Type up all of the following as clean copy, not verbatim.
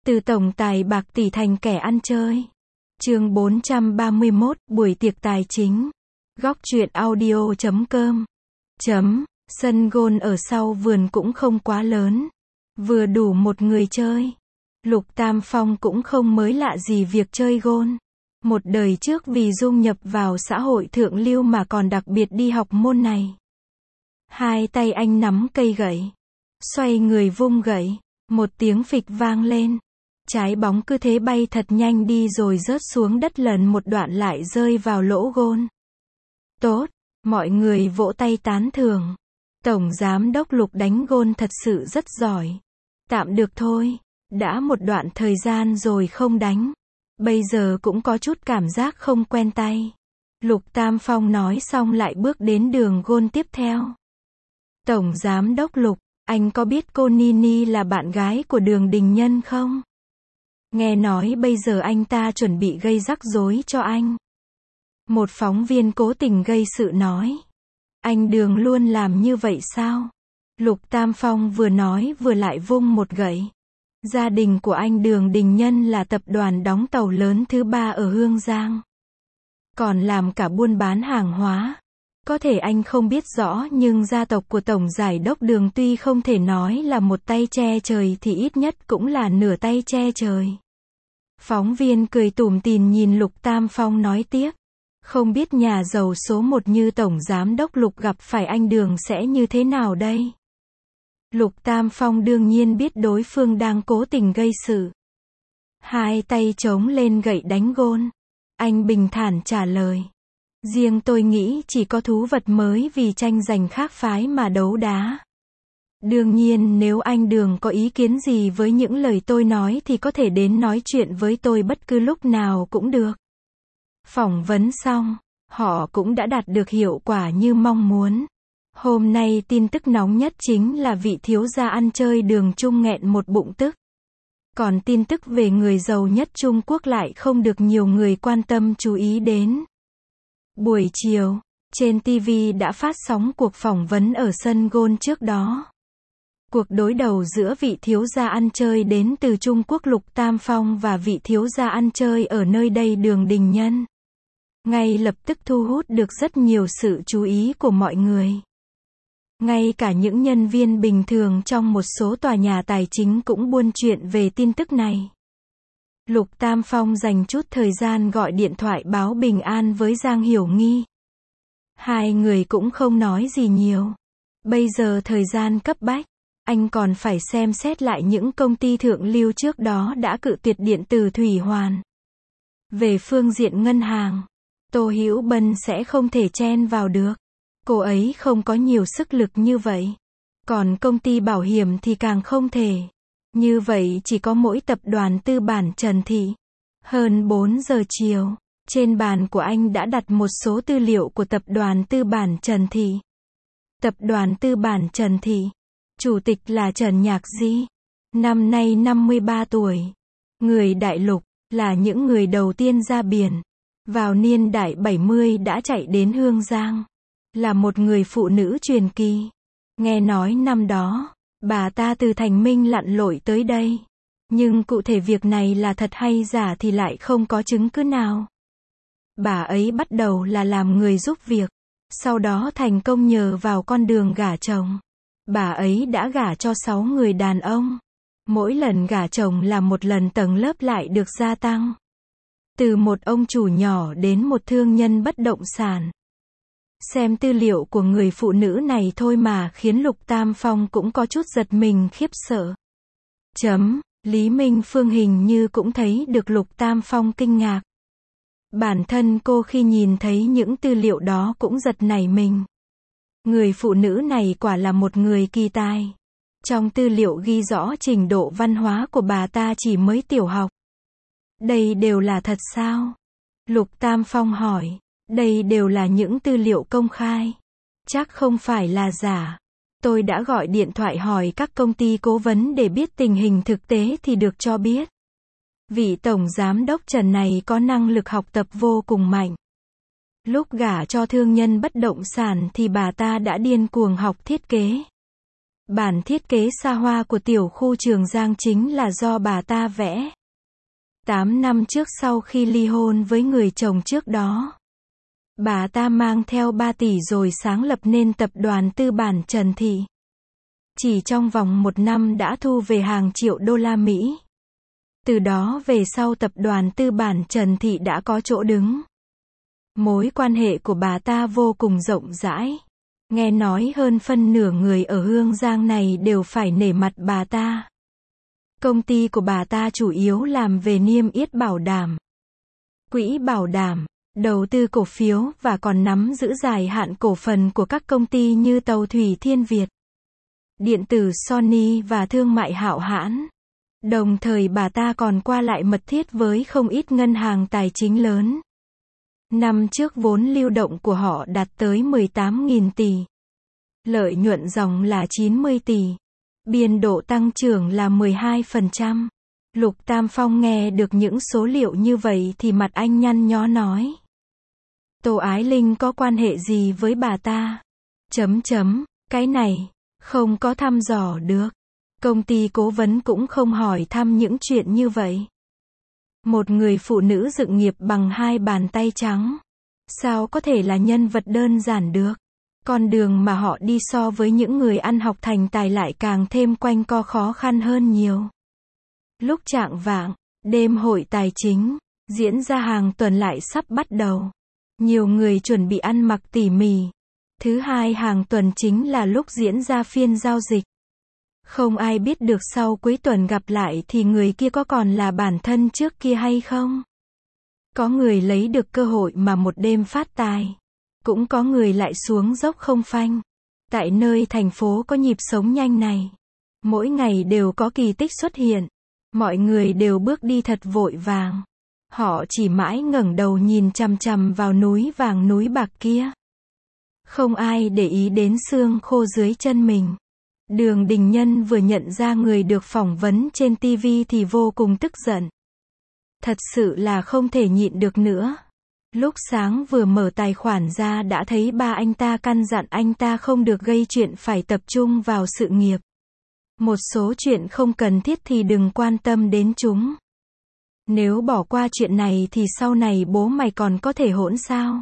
Từ tổng tài bạc tỷ thành kẻ ăn chơi. Chương 431, buổi tiệc tài chính. Góc truyện audio.com. Sân golf ở sau vườn cũng không quá lớn, vừa đủ một người chơi. Lục Tam Phong cũng không mới lạ gì việc chơi golf. Một đời trước vì dung nhập vào xã hội thượng lưu mà còn đặc biệt đi học môn này. Hai tay anh nắm cây gậy, xoay người vung gậy, một tiếng phịch vang lên. Trái bóng cứ thế bay thật nhanh đi rồi rớt xuống đất, lần một đoạn lại rơi vào lỗ golf. Tốt, mọi người vỗ tay tán thưởng. Tổng giám đốc Lục đánh golf thật sự rất giỏi. Tạm được thôi, đã một đoạn thời gian rồi không đánh. Bây giờ cũng có chút cảm giác không quen tay. Lục Tam Phong nói xong lại bước đến đường golf tiếp theo. Tổng giám đốc Lục, anh có biết cô Nini là bạn gái của Đường Đình Nhân không? Nghe nói bây giờ anh ta chuẩn bị gây rắc rối cho anh. Một phóng viên cố tình gây sự nói. Anh Đường luôn làm như vậy sao? Lục Tam Phong vừa nói vừa lại vung một gậy. Gia đình của anh Đường Đình Nhân là tập đoàn đóng tàu lớn thứ 3 ở Hương Giang. Còn làm cả buôn bán hàng hóa. Có thể anh không biết rõ, nhưng gia tộc của Tổng Giám đốc Đường tuy không thể nói là một tay che trời thì ít nhất cũng là nửa tay che trời. Phóng viên cười tủm tỉm nhìn Lục Tam Phong nói tiếp. Không biết nhà giàu số 1 như Tổng Giám đốc Lục gặp phải anh Đường sẽ như thế nào đây? Lục Tam Phong đương nhiên biết đối phương đang cố tình gây sự. Hai tay chống lên gậy đánh golf. Anh bình thản trả lời. Riêng tôi nghĩ chỉ có thú vật mới vì tranh giành khác phái mà đấu đá. Đương nhiên nếu anh Đường có ý kiến gì với những lời tôi nói thì có thể đến nói chuyện với tôi bất cứ lúc nào cũng được. Phỏng vấn xong, họ cũng đã đạt được hiệu quả như mong muốn. Hôm nay tin tức nóng nhất chính là vị thiếu gia ăn chơi Đường Trung nghẹn một bụng tức. Còn tin tức về người giàu nhất Trung Quốc lại không được nhiều người quan tâm chú ý đến. Buổi chiều, trên TV đã phát sóng cuộc phỏng vấn ở sân golf trước đó. Cuộc đối đầu giữa vị thiếu gia ăn chơi đến từ Trung Quốc Lục Tam Phong và vị thiếu gia ăn chơi ở nơi đây Đường Đình Nhân. Ngay lập tức thu hút được rất nhiều sự chú ý của mọi người. Ngay cả những nhân viên bình thường trong một số tòa nhà tài chính cũng buôn chuyện về tin tức này. Lục Tam Phong dành chút thời gian gọi điện thoại báo bình an với Giang Hiểu Nghi. Hai người cũng không nói gì nhiều. Bây giờ thời gian cấp bách, anh còn phải xem xét lại những công ty thượng lưu trước đó đã cự tuyệt điện tử Thủy Hoàn. Về phương diện ngân hàng, Tô Hữu Bân sẽ không thể chen vào được. Cô ấy không có nhiều sức lực như vậy. Còn công ty bảo hiểm thì càng không thể. Như vậy chỉ có mỗi tập đoàn tư bản Trần Thị. Hơn 4 giờ chiều, trên bàn của anh đã đặt một số tư liệu của tập đoàn tư bản Trần Thị. Tập đoàn tư bản Trần Thị, chủ tịch là Trần Nhạc Di, năm nay 53 tuổi. Người đại lục, là những người đầu tiên ra biển. Vào niên đại 70 đã chạy đến Hương Giang. Là một người phụ nữ truyền kỳ. Nghe nói năm đó, bà ta từ Thành Minh lặn lội tới đây. Nhưng cụ thể việc này là thật hay giả thì lại không có chứng cứ nào. Bà ấy bắt đầu là làm người giúp việc. Sau đó thành công nhờ vào con đường gả chồng. Bà ấy đã gả cho 6 người đàn ông. Mỗi lần gả chồng là một lần tầng lớp lại được gia tăng. Từ một ông chủ nhỏ đến một thương nhân bất động sản. Xem tư liệu của người phụ nữ này thôi mà khiến Lục Tam Phong cũng có chút giật mình khiếp sợ. Lý Minh Phương hình như cũng thấy được Lục Tam Phong kinh ngạc. Bản thân cô khi nhìn thấy những tư liệu đó cũng giật nảy mình. Người phụ nữ này quả là một người kỳ tài. Trong tư liệu ghi rõ trình độ văn hóa của bà ta chỉ mới tiểu học. Đây đều là thật sao? Lục Tam Phong hỏi. Đây đều là những tư liệu công khai. Chắc không phải là giả. Tôi đã gọi điện thoại hỏi các công ty cố vấn để biết tình hình thực tế thì được cho biết. Vị Tổng Giám đốc Trần này có năng lực học tập vô cùng mạnh. Lúc gả cho thương nhân bất động sản thì bà ta đã điên cuồng học thiết kế. Bản thiết kế xa hoa của tiểu khu Trường Giang chính là do bà ta vẽ. 8 năm trước sau khi ly hôn với người chồng trước đó, bà ta mang theo 3 tỷ rồi sáng lập nên tập đoàn tư bản Trần Thị. Chỉ trong vòng 1 năm đã thu về hàng triệu đô la Mỹ. Từ đó về sau tập đoàn tư bản Trần Thị đã có chỗ đứng. Mối quan hệ của bà ta vô cùng rộng rãi. Nghe nói hơn phân nửa người ở Hương Giang này đều phải nể mặt bà ta. Công ty của bà ta chủ yếu làm về niêm yết bảo đảm, quỹ bảo đảm, đầu tư cổ phiếu và còn nắm giữ dài hạn cổ phần của các công ty như Tàu thủy Thiên Việt, điện tử Sony và thương mại Hạo Hãn. Đồng thời bà ta còn qua lại mật thiết với không ít ngân hàng tài chính lớn. Năm trước vốn lưu động của họ đạt tới 18.000 tỷ. Lợi nhuận ròng là 90 tỷ. Biên độ tăng trưởng là 12%. Lục Tam Phong nghe được những số liệu như vậy thì mặt anh nhăn nhó nói. Tô Ái Linh có quan hệ gì với bà ta? Cái này, không có thăm dò được. Công ty cố vấn cũng không hỏi thăm những chuyện như vậy. Một người phụ nữ dựng nghiệp bằng 2 bàn tay trắng. Sao có thể là nhân vật đơn giản được? Con đường mà họ đi so với những người ăn học thành tài lại càng thêm quanh co khó khăn hơn nhiều. Lúc chạng vạng, đêm hội tài chính, diễn ra hàng tuần lại sắp bắt đầu. Nhiều người chuẩn bị ăn mặc tỉ mỉ. Thứ hai hàng tuần chính là lúc diễn ra phiên giao dịch. Không ai biết được sau cuối tuần gặp lại thì người kia có còn là bản thân trước kia hay không. Có người lấy được cơ hội mà một đêm phát tài. Cũng có người lại xuống dốc không phanh. Tại nơi thành phố có nhịp sống nhanh này, mỗi ngày đều có kỳ tích xuất hiện. Mọi người đều bước đi thật vội vàng. Họ chỉ mãi ngẩng đầu nhìn chằm chằm vào núi vàng núi bạc kia. Không ai để ý đến xương khô dưới chân mình. Đường Đình Nhân vừa nhận ra người được phỏng vấn trên TV thì vô cùng tức giận. Thật sự là không thể nhịn được nữa. Lúc sáng vừa mở tài khoản ra đã thấy ba anh ta căn dặn anh ta không được gây chuyện, phải tập trung vào sự nghiệp. Một số chuyện không cần thiết thì đừng quan tâm đến chúng. Nếu bỏ qua chuyện này thì sau này bố mày còn có thể hỗn sao?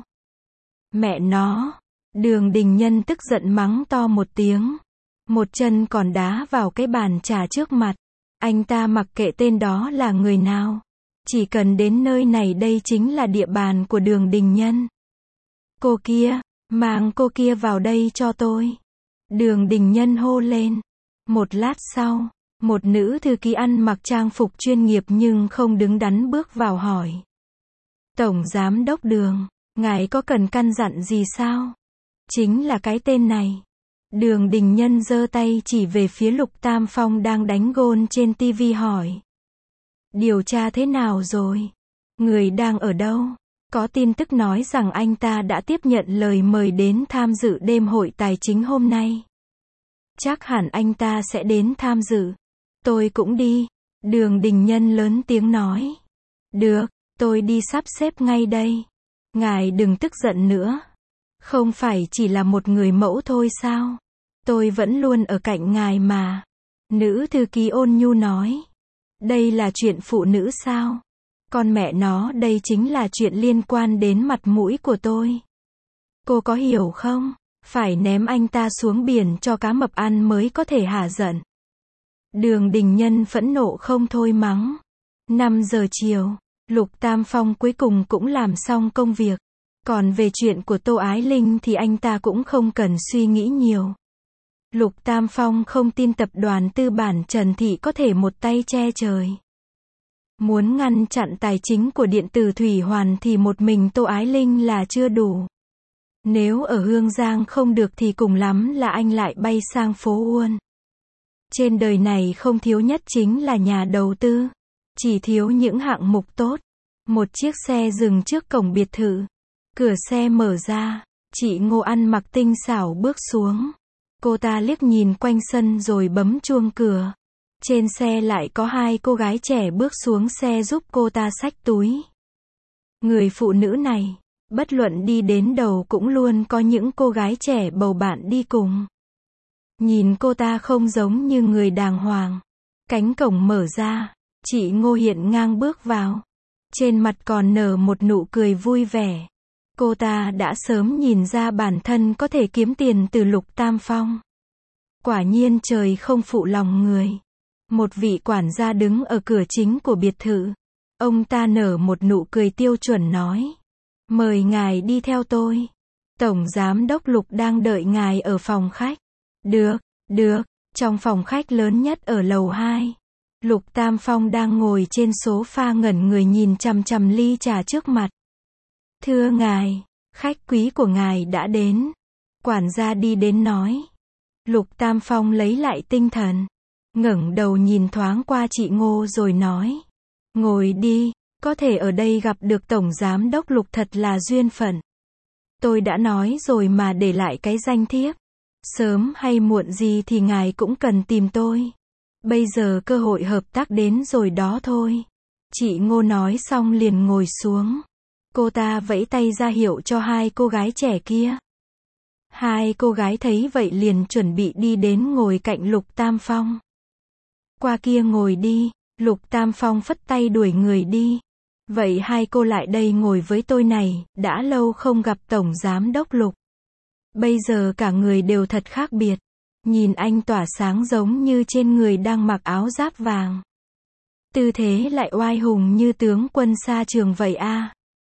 Mẹ nó! Đường Đình Nhân tức giận mắng to một tiếng. Một chân còn đá vào cái bàn trà trước mặt. Anh ta mặc kệ tên đó là người nào. Chỉ cần đến nơi này đây chính là địa bàn của Đường Đình Nhân. Cô kia, mang cô kia vào đây cho tôi. Đường Đình Nhân hô lên. Một lát sau, một nữ thư ký ăn mặc trang phục chuyên nghiệp nhưng không đứng đắn bước vào hỏi. Tổng Giám đốc Đường, ngài có cần căn dặn gì sao? Chính là cái tên này. Đường Đình Nhân giơ tay chỉ về phía Lục Tam Phong đang đánh gôn trên TV hỏi. Điều tra thế nào rồi? Người đang ở đâu? Có tin tức nói rằng anh ta đã tiếp nhận lời mời đến tham dự đêm hội tài chính hôm nay. Chắc hẳn anh ta sẽ đến tham dự. Tôi cũng đi. Đường Đình Nhân lớn tiếng nói. Được, tôi đi sắp xếp ngay đây. Ngài đừng tức giận nữa. Không phải chỉ là một người mẫu thôi sao? Tôi vẫn luôn ở cạnh ngài mà. Nữ thư ký ôn nhu nói. Đây là chuyện phụ nữ sao? Con mẹ nó, đây chính là chuyện liên quan đến mặt mũi của tôi. Cô có hiểu không? Phải ném anh ta xuống biển cho cá mập ăn mới có thể hả giận. Đường Đình Nhân phẫn nộ không thôi mắng. 5 giờ chiều, Lục Tam Phong cuối cùng cũng làm xong công việc. Còn về chuyện của Tô Ái Linh thì anh ta cũng không cần suy nghĩ nhiều. Lục Tam Phong không tin tập đoàn tư bản Trần Thị có thể một tay che trời. Muốn ngăn chặn tài chính của điện tử Thủy Hoàn thì một mình Tô Ái Linh là chưa đủ. Nếu ở Hương Giang không được thì cùng lắm là anh lại bay sang phố Uôn. Trên đời này không thiếu nhất chính là nhà đầu tư. Chỉ thiếu những hạng mục tốt. Một chiếc xe dừng trước cổng biệt thự. Cửa xe mở ra. Chị Ngô ăn mặc tinh xảo bước xuống. Cô ta liếc nhìn quanh sân rồi bấm chuông cửa. Trên xe lại có 2 cô gái trẻ bước xuống xe giúp cô ta xách túi. Người phụ nữ này, bất luận đi đến đâu cũng luôn có những cô gái trẻ bầu bạn đi cùng. Nhìn cô ta không giống như người đàng hoàng. Cánh cổng mở ra, chị Ngô hiện ngang bước vào. Trên mặt còn nở một nụ cười vui vẻ. Cô ta đã sớm nhìn ra bản thân có thể kiếm tiền từ Lục Tam Phong. Quả nhiên trời không phụ lòng người. Một vị quản gia đứng ở cửa chính của biệt thự. Ông ta nở một nụ cười tiêu chuẩn nói. Mời ngài đi theo tôi. Tổng giám đốc Lục đang đợi ngài ở phòng khách. Được, trong phòng khách lớn nhất ở lầu 2. Lục Tam Phong đang ngồi trên sofa ngẩn người nhìn chằm chằm ly trà trước mặt. Thưa ngài, khách quý của ngài đã đến. Quản gia đi đến nói. Lục Tam Phong lấy lại tinh thần. Ngẩng đầu nhìn thoáng qua chị Ngô rồi nói. Ngồi đi, có thể ở đây gặp được Tổng Giám đốc Lục thật là duyên phận. Tôi đã nói rồi mà để lại cái danh thiếp. Sớm hay muộn gì thì ngài cũng cần tìm tôi. Bây giờ cơ hội hợp tác đến rồi đó thôi. Chị Ngô nói xong liền ngồi xuống. Cô ta vẫy tay ra hiệu cho hai cô gái trẻ kia. Hai cô gái thấy vậy liền chuẩn bị đi đến ngồi cạnh Lục Tam Phong. Qua kia ngồi đi, Lục Tam Phong phất tay đuổi người đi. Vậy hai cô lại đây ngồi với tôi này, đã lâu không gặp Tổng Giám đốc Lục. Bây giờ cả người đều thật khác biệt. Nhìn anh tỏa sáng giống như trên người đang mặc áo giáp vàng. Tư thế lại oai hùng như tướng quân xa trường vậy a.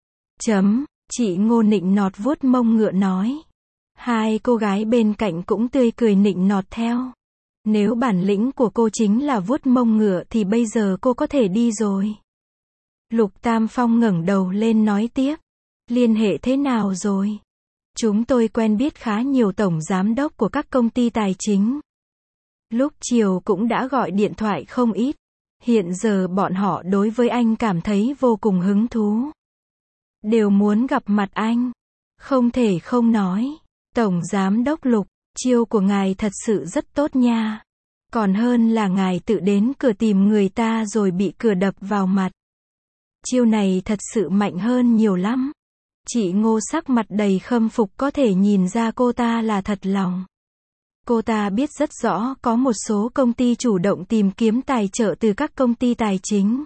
Chị Ngô nịnh nọt vuốt mông ngựa nói. Hai cô gái bên cạnh cũng tươi cười nịnh nọt theo. Nếu bản lĩnh của cô chính là vuốt mông ngựa thì bây giờ cô có thể đi rồi. Lục Tam Phong ngẩng đầu lên nói tiếp. Liên hệ thế nào rồi? Chúng tôi quen biết khá nhiều tổng giám đốc của các công ty tài chính. Lúc chiều cũng đã gọi điện thoại không ít. Hiện giờ bọn họ đối với anh cảm thấy vô cùng hứng thú. Đều muốn gặp mặt anh. Không thể không nói. Tổng giám đốc Lục, chiêu của ngài thật sự rất tốt nha. Còn hơn là ngài tự đến cửa tìm người ta rồi bị cửa đập vào mặt. Chiêu này thật sự mạnh hơn nhiều lắm. Chị Ngô sắc mặt đầy khâm phục có thể nhìn ra cô ta là thật lòng. Cô ta biết rất rõ có một số công ty chủ động tìm kiếm tài trợ từ các công ty tài chính.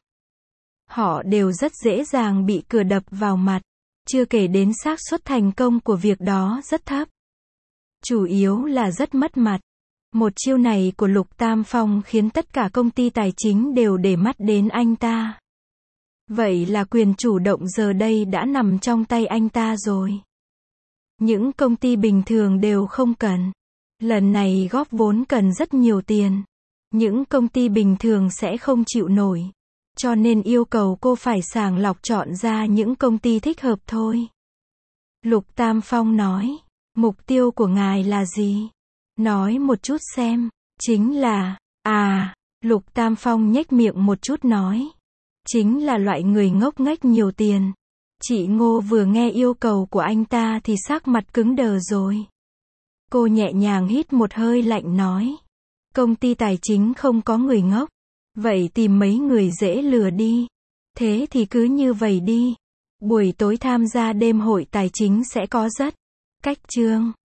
Họ đều rất dễ dàng bị cửa đập vào mặt. Chưa kể đến xác suất thành công của việc đó rất thấp. Chủ yếu là rất mất mặt. Một chiêu này của Lục Tam Phong khiến tất cả công ty tài chính đều để mắt đến anh ta. Vậy là quyền chủ động giờ đây đã nằm trong tay anh ta rồi. Những công ty bình thường đều không cần. Lần này góp vốn cần rất nhiều tiền. Những công ty bình thường sẽ không chịu nổi. Cho nên yêu cầu cô phải sàng lọc chọn ra những công ty thích hợp thôi. Lục Tam Phong nói. Mục tiêu của ngài là gì? Nói một chút xem. Chính là, Lục Tam Phong nhếch miệng một chút nói. Chính là loại người ngốc nghếch nhiều tiền. Chị Ngô vừa nghe yêu cầu của anh ta thì sắc mặt cứng đờ rồi. Cô nhẹ nhàng hít một hơi lạnh nói. Công ty tài chính không có người ngốc. Vậy tìm mấy người dễ lừa đi. Thế thì cứ như vậy đi. Buổi tối tham gia đêm hội tài chính sẽ có rất cách chương.